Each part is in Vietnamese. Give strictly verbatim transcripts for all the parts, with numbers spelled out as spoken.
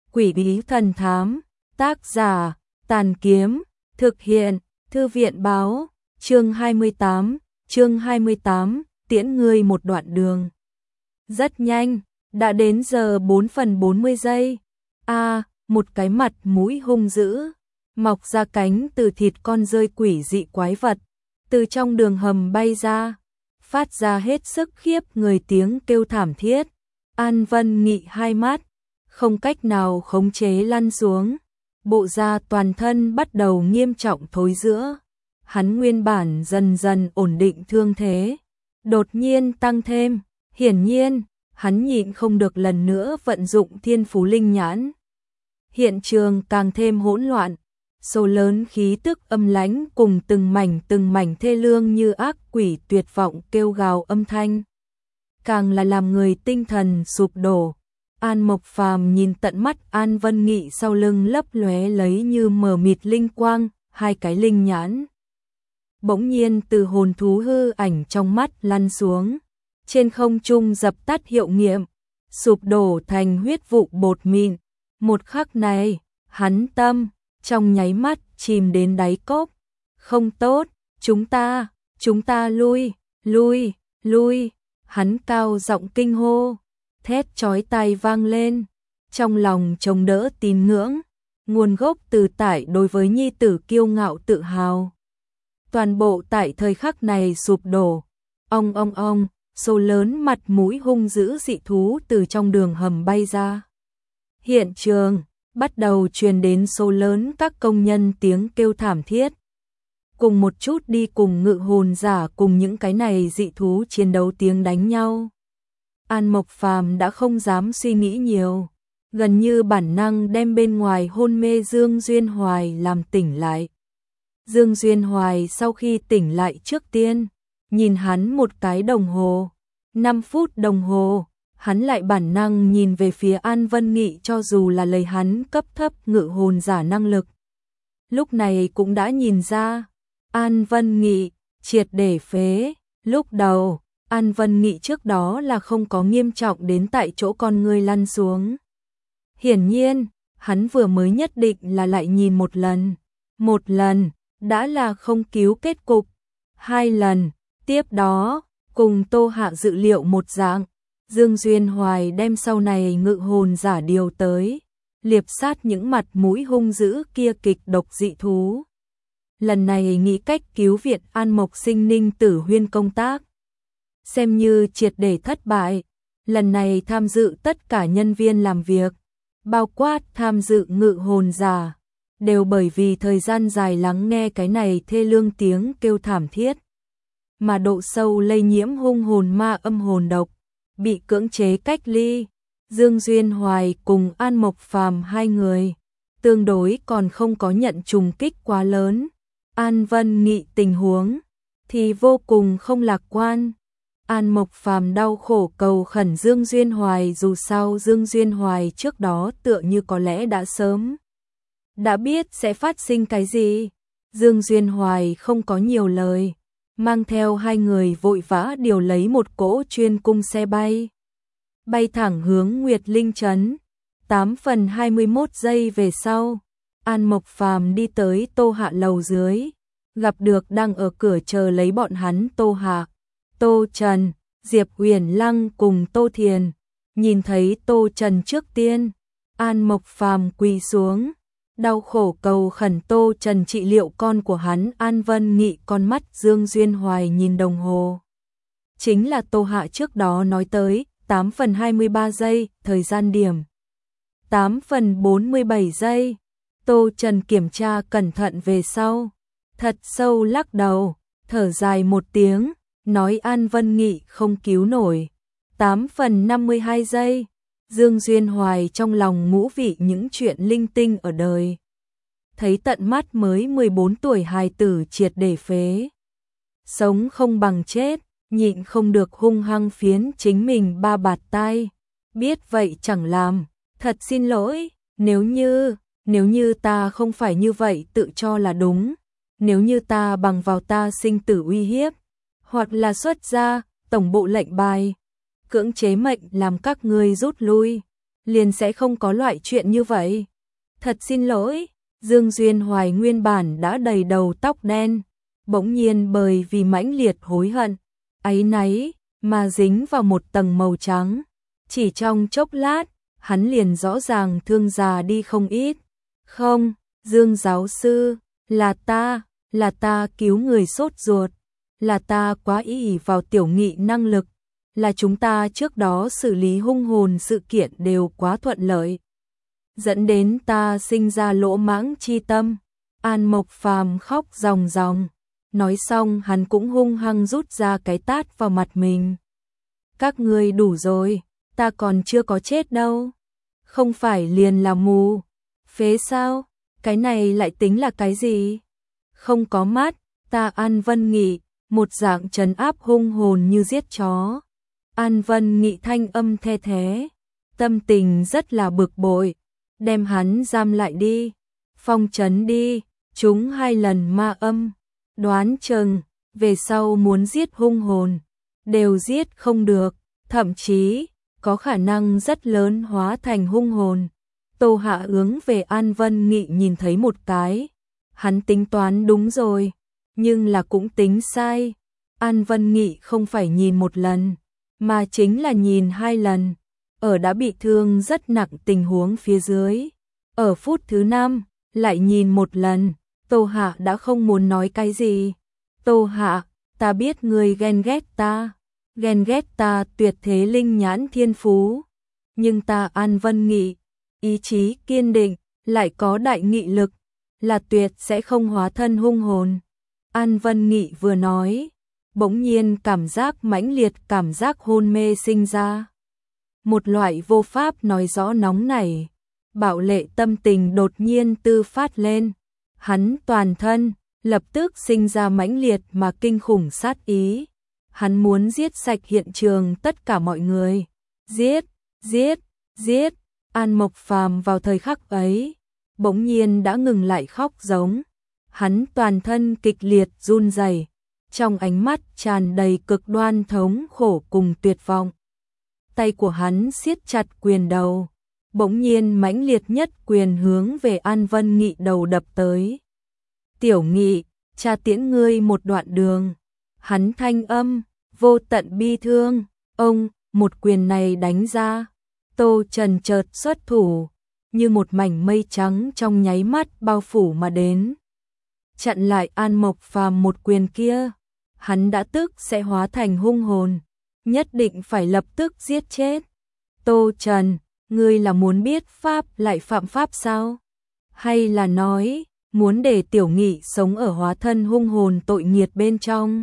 Quỷ bí thần thám, tác giả, Tàn Kiếm, thực hiện, Thư viện báo, chương hai mươi tám, chương hai mươi tám, tiễn ngươi một đoạn đường. Rất nhanh, đã đến giờ bốn phần bốn mươi giây. A, một cái mặt mũi hung dữ, mọc ra cánh từ thịt con rơi quỷ dị quái vật, từ trong đường hầm bay ra, phát ra hết sức khiếp người tiếng kêu thảm thiết. An Vân Nghị hai mắt không cách nào khống chế lăn xuống, bộ da toàn thân bắt đầu nghiêm trọng thối rữa. Hắn nguyên bản dần dần ổn định thương thế, đột nhiên tăng thêm, hiển nhiên, hắn nhịn không được lần nữa vận dụng thiên phú linh nhãn. Hiện trường càng thêm hỗn loạn, số lớn khí tức âm lãnh cùng từng mảnh từng mảnh thê lương như ác quỷ tuyệt vọng kêu gào âm thanh, càng là làm người tinh thần sụp đổ. An Mộc Phàm nhìn tận mắt An Vân Nghị sau lưng lấp lóe lấy như mờ mịt linh quang, hai cái linh nhãn bỗng nhiên từ hồn thú hư ảnh trong mắt lăn xuống, trên không trung dập tắt hiệu nghiệm, sụp đổ thành huyết vụ bột mịn. Một khắc này, hắn tâm trong nháy mắt chìm đến đáy cốc. Không tốt, chúng ta, chúng ta lui, lui, lui. Hắn cao giọng kinh hô, thét chói tai vang lên, trong lòng chống đỡ tín ngưỡng, nguồn gốc từ tại đối với nhi tử kiêu ngạo tự hào. Toàn bộ tại thời khắc này sụp đổ, ong ong ong, số lớn mặt mũi hung dữ dị thú từ trong đường hầm bay ra. Hiện trường bắt đầu truyền đến số lớn các công nhân tiếng kêu thảm thiết. Cùng một chút đi cùng ngự hồn giả cùng những cái này dị thú chiến đấu tiếng đánh nhau. An Mộc Phàm đã không dám suy nghĩ nhiều, gần như bản năng đem bên ngoài hôn mê Dương Duyên Hoài làm tỉnh lại. Dương Duyên Hoài sau khi tỉnh lại trước tiên, nhìn hắn một cái đồng hồ, năm phút đồng hồ, hắn lại bản năng nhìn về phía An Vân Nghị cho dù là lời hắn cấp thấp ngự hồn giả năng lực. Lúc này cũng đã nhìn ra, An Vân Nghị triệt để phế. Lúc đầu, An Vân Nghị trước đó là không có nghiêm trọng đến tại chỗ con người lăn xuống. Hiển nhiên, hắn vừa mới nhất định là lại nhìn một lần. Một lần, đã là không cứu kết cục. Hai lần, tiếp đó, cùng Tô Hạ dự liệu một dạng, Dương Duyên Hoài đem sau này ngự hồn giả điều tới, liệp sát những mặt mũi hung dữ kia kịch độc dị thú. Lần này nghĩ cách cứu viện An Mộc Sinh Ninh Tử Huyên công tác, xem như triệt để thất bại. Lần này tham dự tất cả nhân viên làm việc, bao quát tham dự ngự hồn giả, đều bởi vì thời gian dài lắng nghe cái này thê lương tiếng kêu thảm thiết, mà độ sâu lây nhiễm hung hồn ma âm hồn độc, bị cưỡng chế cách ly. Dương Duyên Hoài cùng An Mộc Phàm hai người, tương đối còn không có nhận trùng kích quá lớn. An Vân Nghị tình huống thì vô cùng không lạc quan. An Mộc Phàm đau khổ cầu khẩn Dương Duyên Hoài, dù sao Dương Duyên Hoài trước đó tựa như có lẽ đã sớm đã biết sẽ phát sinh cái gì. Dương Duyên Hoài không có nhiều lời, mang theo hai người vội vã điều lấy một cỗ chuyên cung xe bay, bay thẳng hướng Nguyệt Linh Trấn. Tám phần hai mươi mốt giây về sau, An Mộc Phàm đi tới Tô Hạ lầu dưới, gặp được đang ở cửa chờ lấy bọn hắn Tô Hạ, Tô Trần, Diệp Huyền Lăng cùng Tô Thiền. Nhìn thấy Tô Trần trước tiên, An Mộc Phàm quỳ xuống, đau khổ cầu khẩn Tô Trần trị liệu con của hắn. An Vân Nghị con mắt Dương Duyên Hoài nhìn đồng hồ, chính là Tô Hạ trước đó nói tới, tám phần hai mươi ba giây, thời gian điểm tám phần bốn mươi bảy giây. Tô Trần kiểm tra cẩn thận về sau, thật sâu lắc đầu, thở dài một tiếng, nói An Vân Nghị không cứu nổi. Tám phần năm mươi hai giây. Dương Duyên Hoài trong lòng ngũ vị những chuyện linh tinh ở đời, thấy tận mắt mới mười bốn tuổi hài tử triệt để phế, sống không bằng chết, nhịn không được hung hăng phiến chính mình ba bạt tai. Biết vậy chẳng làm, thật xin lỗi, nếu như, nếu như ta không phải như vậy tự cho là đúng, nếu như ta bằng vào ta sinh tử uy hiếp, hoặc là xuất ra tổng bộ lệnh bài, cưỡng chế mệnh làm các ngươi rút lui, liền sẽ không có loại chuyện như vậy. Thật xin lỗi, Dương Duyên Hoài nguyên bản đã đầy đầu tóc đen, bỗng nhiên bởi vì mãnh liệt hối hận, áy náy mà dính vào một tầng màu trắng. Chỉ trong chốc lát, hắn liền rõ ràng thương già đi không ít. Không, Dương giáo sư, là ta, là ta cứu người sốt ruột, là ta quá ỷ vào Tiểu Nghị năng lực, là chúng ta trước đó xử lý hung hồn sự kiện đều quá thuận lợi, dẫn đến ta sinh ra lỗ mãng chi tâm. An Mộc Phàm khóc ròng ròng, nói xong hắn cũng hung hăng rút ra cái tát vào mặt mình. Các ngươi đủ rồi, ta còn chưa có chết đâu. Không phải liền là mù, phế sao, cái này lại tính là cái gì? Không có mắt, ta An Vân Nghị, một dạng trấn áp hung hồn như giết chó. An Vân Nghị thanh âm the thế, tâm tình rất là bực bội, đem hắn giam lại đi, phong trấn đi, trúng hai lần ma âm, đoán chừng, về sau muốn giết hung hồn, đều giết không được, thậm chí, có khả năng rất lớn hóa thành hung hồn. Tô Hạ hướng về An Vân Nghị nhìn thấy một cái, hắn tính toán đúng rồi, nhưng là cũng tính sai. An Vân Nghị không phải nhìn một lần, mà chính là nhìn hai lần, ở đã bị thương rất nặng tình huống phía dưới. Ở phút thứ năm, lại nhìn một lần, Tô Hạ đã không muốn nói cái gì. Tô Hạ, ta biết ngươi ghen ghét ta, ghen ghét ta tuyệt thế linh nhãn thiên phú, nhưng ta An Vân Nghị, ý chí kiên định, lại có đại nghị lực, là tuyệt sẽ không hóa thân hung hồn. An Vân Nghị vừa nói, bỗng nhiên cảm giác mãnh liệt, cảm giác hôn mê sinh ra. Một loại vô pháp nói rõ nóng nảy, bạo lệ tâm tình đột nhiên tư phát lên. Hắn toàn thân, lập tức sinh ra mãnh liệt mà kinh khủng sát ý. Hắn muốn giết sạch hiện trường tất cả mọi người. Giết, giết, giết. An Mộc Phàm vào thời khắc ấy, bỗng nhiên đã ngừng lại khóc giống. Hắn toàn thân kịch liệt run rẩy, trong ánh mắt tràn đầy cực đoan thống khổ cùng tuyệt vọng. Tay của hắn siết chặt quyền đầu, bỗng nhiên mãnh liệt nhất quyền hướng về An Vân Nghị đầu đập tới. Tiểu Nghị, cha tiễn ngươi một đoạn đường. Hắn thanh âm, vô tận bi thương, ông, một quyền này đánh ra. Tô Trần chợt xuất thủ, như một mảnh mây trắng trong nháy mắt bao phủ mà đến. Chặn lại An Mộc Phàm một quyền kia, hắn đã tức sẽ hóa thành hung hồn, nhất định phải lập tức giết chết. Tô Trần, ngươi là muốn biết pháp lại phạm pháp sao? Hay là nói, muốn để Tiểu Nghị sống ở hóa thân hung hồn tội nghiệt bên trong?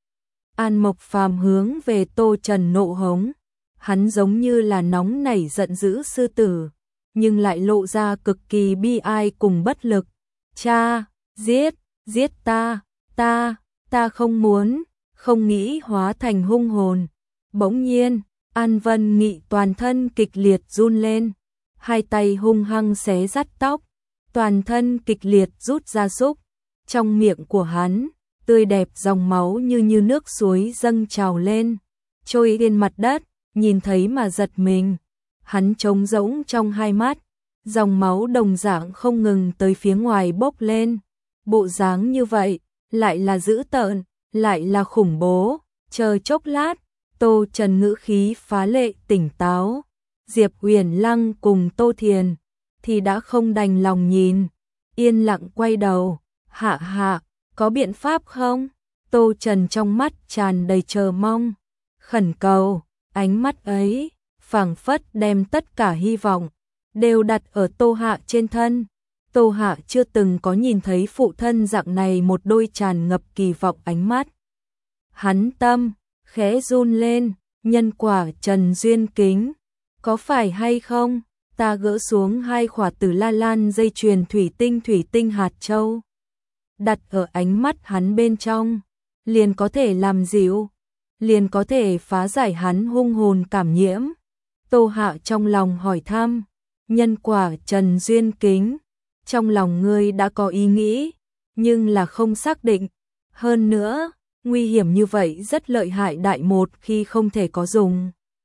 An Mộc Phàm hướng về Tô Trần nộ hống, hắn giống như là nóng nảy giận dữ sư tử, nhưng lại lộ ra cực kỳ bi ai cùng bất lực. Cha, giết, giết ta, ta, ta không muốn, không nghĩ hóa thành hung hồn. Bỗng nhiên, An Vân Nghị toàn thân kịch liệt run lên, hai tay hung hăng xé rắt tóc, toàn thân kịch liệt rút ra xúc, trong miệng của hắn, tươi đẹp dòng máu như như nước suối dâng trào lên, trôi lên mặt đất, nhìn thấy mà giật mình. Hắn trống rỗng trong hai mắt, dòng máu đồng dạng không ngừng tới phía ngoài bốc lên. Bộ dáng như vậy, lại là dữ tợn, lại là khủng bố. Chờ chốc lát, Tô Trần ngữ khí phá lệ tỉnh táo. Diệp Huyền Lăng cùng Tô Thiền thì đã không đành lòng nhìn, yên lặng quay đầu. Hạ hạ, có biện pháp không? Tô Trần trong mắt tràn đầy chờ mong, khẩn cầu, ánh mắt ấy phảng phất đem tất cả hy vọng đều đặt ở Tô Hạ trên thân. Tô Hạ chưa từng có nhìn thấy phụ thân dạng này một đôi tràn ngập kỳ vọng ánh mắt. Hắn tâm khẽ run lên, nhân quả Trần Duyên Kính, có phải hay không? Ta gỡ xuống hai khỏa Tử La Lan dây chuyền thủy tinh thủy tinh hạt châu, đặt ở ánh mắt hắn bên trong, liền có thể làm dịu, liền có thể phá giải hắn hung hồn cảm nhiễm. Tô Hạ trong lòng hỏi thăm, nhân quả Trần Duyên Kính, trong lòng ngươi đã có ý nghĩ, nhưng là không xác định. Hơn nữa, nguy hiểm như vậy rất lợi hại, đại một khi không thể có dùng.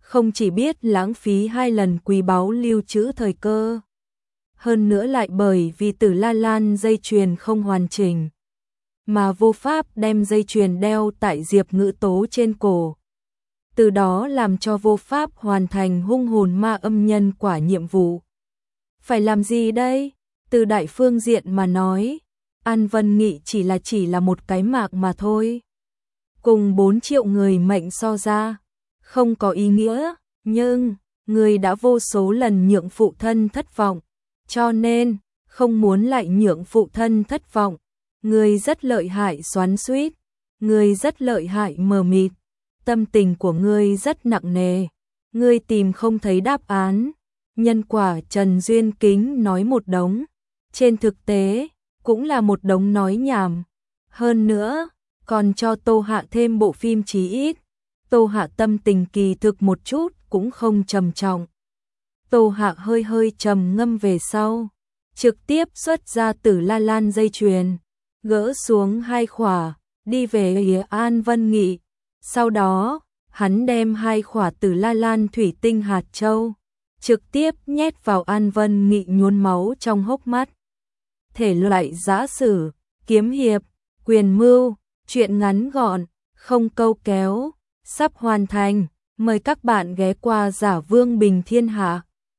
không chỉ biết lãng phí hai lần quý báu lưu trữ thời cơ, hơn nữa lại bởi vì Tử La Lan dây chuyền không hoàn chỉnh, mà vô pháp đem dây chuyền đeo tại Diệp Ngữ Tố trên cổ. Từ đó làm cho vô pháp hoàn thành hung hồn ma âm nhân quả nhiệm vụ. Phải làm gì đây? Từ đại phương diện mà nói, An Vân Nghị chỉ là chỉ là một cái mạc mà thôi. Cùng bốn triệu người mệnh so ra, không có ý nghĩa, nhưng người đã vô số lần nhượng phụ thân thất vọng, cho nên không muốn lại nhượng phụ thân thất vọng. Người rất lợi hại xoắn xuýt, người rất lợi hại mờ mịt, tâm tình của ngươi rất nặng nề, ngươi tìm không thấy đáp án. Nhân quả Trần Duyên Kính nói một đống, trên thực tế cũng là một đống nói nhảm. Hơn nữa, còn cho Tô Hạ thêm bộ phim chí ít. Tô Hạ tâm tình kỳ thực một chút cũng không trầm trọng. Tô Hạ hơi hơi trầm ngâm về sau, trực tiếp xuất ra Tử La Lan dây chuyền, gỡ xuống hai khỏa, đi về phía An Vân Nghị. Sau đó, hắn đem hai khỏa Tử La Lan thủy tinh hạt châu trực tiếp nhét vào An Vân Nghị nhuốm máu trong hốc mắt. Thể loại giã sử, kiếm hiệp, quyền mưu, truyện ngắn gọn, không câu kéo, sắp hoàn thành. Mời các bạn ghé qua Giả Vương Bình Thiên Hạ.